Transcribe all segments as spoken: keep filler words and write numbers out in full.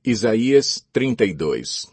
Isaías trinta e dois.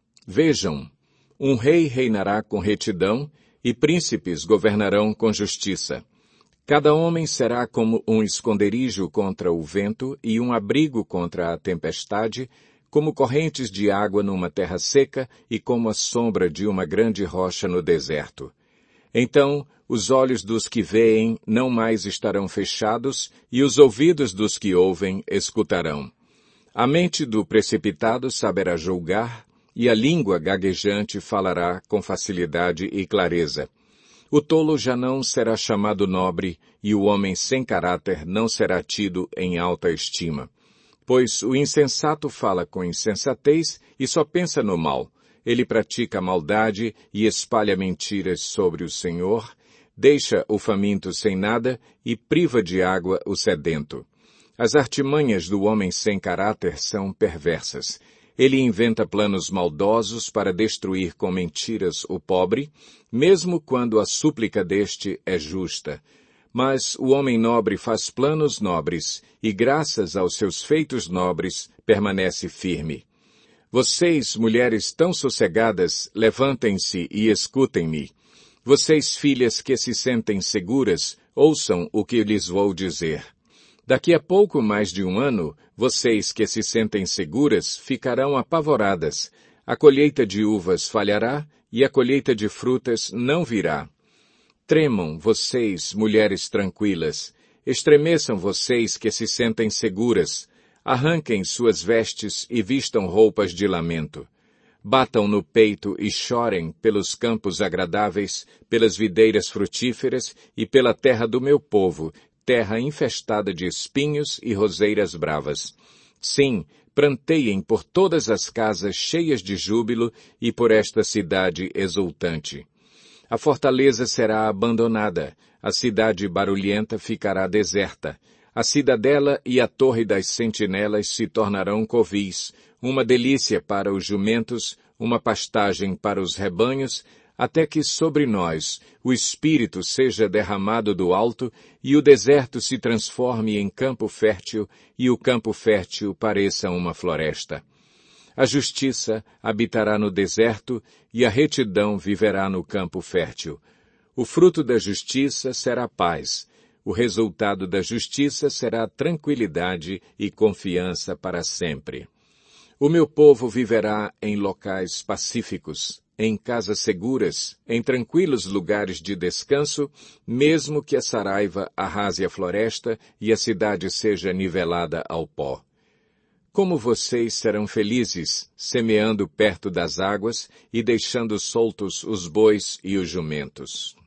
Vejam, um rei reinará com retidão, e príncipes governarão com justiça. Cada homem será como um esconderijo contra o vento e um abrigo contra a tempestade, como correntes de água numa terra seca e como a sombra de uma grande rocha no deserto. Então, os olhos dos que veem não mais estarão fechados, e os ouvidos dos que ouvem escutarão. A mente do precipitado saberá julgar, e a língua gaguejante falará com facilidade e clareza. O tolo já não será chamado nobre, e o homem sem caráter não será tido em alta estima. Pois o insensato fala com insensatez e só pensa no mal. Ele pratica maldade e espalha mentiras sobre o Senhor, deixa o faminto sem nada e priva de água o sedento. As artimanhas do homem sem caráter são perversas. Ele inventa planos maldosos para destruir com mentiras o pobre, mesmo quando a súplica deste é justa. Mas o homem nobre faz planos nobres, e graças aos seus feitos nobres, permanece firme. Vocês, mulheres tão sossegadas, levantem-se e escutem-me. Vocês, filhas que se sentem seguras, ouçam o que lhes vou dizer. Daqui a pouco mais de um ano, vocês que se sentem seguras ficarão apavoradas. A colheita de uvas falhará e a colheita de frutas não virá. Tremam vocês, mulheres tranquilas. Estremeçam vocês que se sentem seguras. Arranquem suas vestes e vistam roupas de lamento. Batam no peito e chorem pelos campos agradáveis, pelas videiras frutíferas e pela terra do meu povo, terra infestada de espinhos e roseiras bravas. Sim, pranteiem por todas as casas cheias de júbilo e por esta cidade exultante. A fortaleza será abandonada, a cidade barulhenta ficará deserta. A cidadela e a torre das sentinelas se tornarão covis, uma delícia para os jumentos, uma pastagem para os rebanhos, até que sobre nós o Espírito seja derramado do alto e o deserto se transforme em campo fértil e o campo fértil pareça uma floresta. A justiça habitará no deserto e a retidão viverá no campo fértil. O fruto da justiça será paz. O resultado da justiça será tranquilidade e confiança para sempre. O meu povo viverá em locais pacíficos, em casas seguras, em tranquilos lugares de descanso, mesmo que a saraiva arrase a floresta e a cidade seja nivelada ao pó. Como vocês serão felizes, semeando perto das águas e deixando soltos os bois e os jumentos.